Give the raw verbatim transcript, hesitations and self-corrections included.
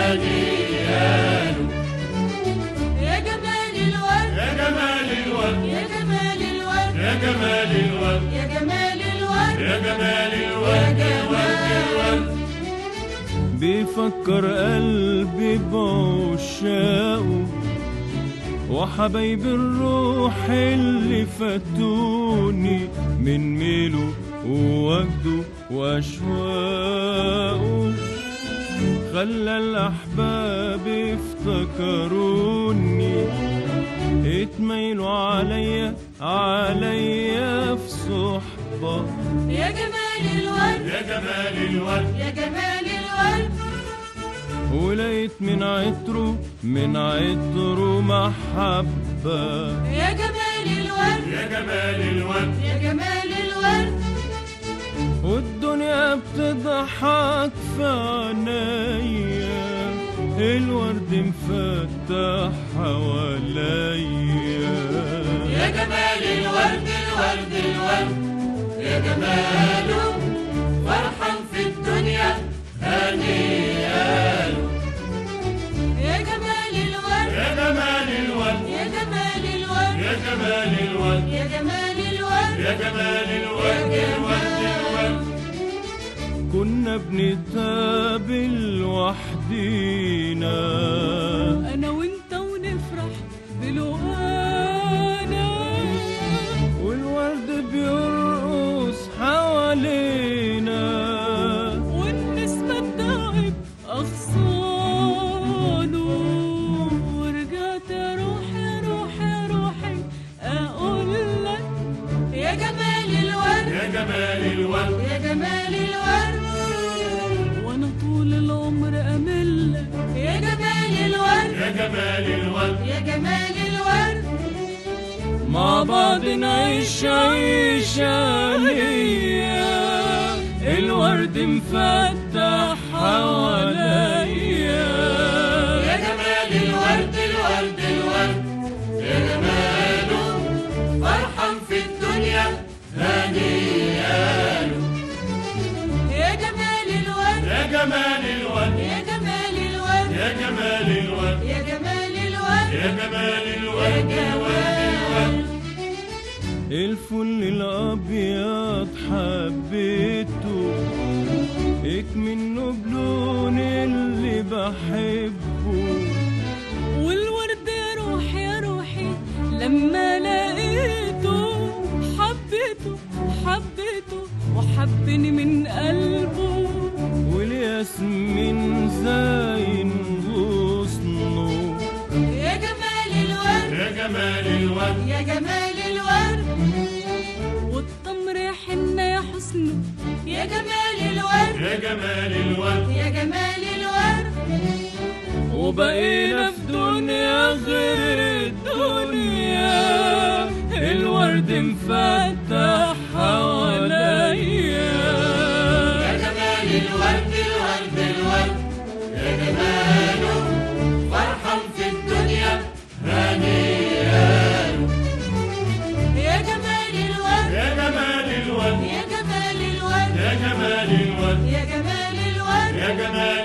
هنياله. يا جمال الورد يا جمال الورد يا جمال الورد يا جمال الورد يا جمال الورد يا جمال الورد الورد الورد. بيفكر قلبي بعشاقه وحبايب الروح اللي فاتوني من ميله ووجده واشواقه. خلى الأحباب افتكروني اتميلوا عليا عليا في صحبة. يا جمال الورد يا جمال الورد يا جمال الورد ولقيت من عطره من عطره محبة. يا جمال الورد يا جمال الورد يا جمال الورد والدنيا بتضحك في عينيا الورد مفتح حواليا. يا جمال الورد الورد الورد يا جماله فرحان في الدنيا هنياله. يا جمال الورد يا جمال الورد يا جمال الورد يا جمال الورد يا جمال الورد يا جمال الورد الورد الورد. كنا بنتقابل وحدينا أنا وأنت ونفرح بلقانا والورد بيرقص حوالينا والنسمة بتعب أغصانه. ورجعت يا روحي يا روحي يا روحي أقول لك يا جمال الورد يا جمال الورد يا جمال الورد وأنا طول العمر أمل لك يا جمال الورد يا جمال الورد يا جمال الورد مع بعض نعيش عيشة ليا الورد مفتح حواليا. يا جمال الورد الورد الورد يا جماله فرحان في الدنيا هنياله. يا جمال الورد يا جمال الورد يا جمال الورد يا جمال الورد يا جمال الورد يا جمال الورد الورد الورد. الفل الأبيض حبيته اكمنه بلون اللي بحبه. والورد يا روحي يا روحي لما لقيته حبيته حبيته وحبني من قلبه. والياسمين زين غصنه يا جمال الورد يا جمال الورد يا جمال الورد والتمر حنة يا حسنه. يا جمال الورد يا جمال الورد يا جمال الورد وبقينا في دنيا غير الدنيا الورد مفتح حواليا. يا جمال الورد الورد الورد يا جماله فرحان في الدنيا هنياله. يا جمال الورد يا جمال الورد يا جمال الورد يا جمال الورد يا جمال الورد يا جمال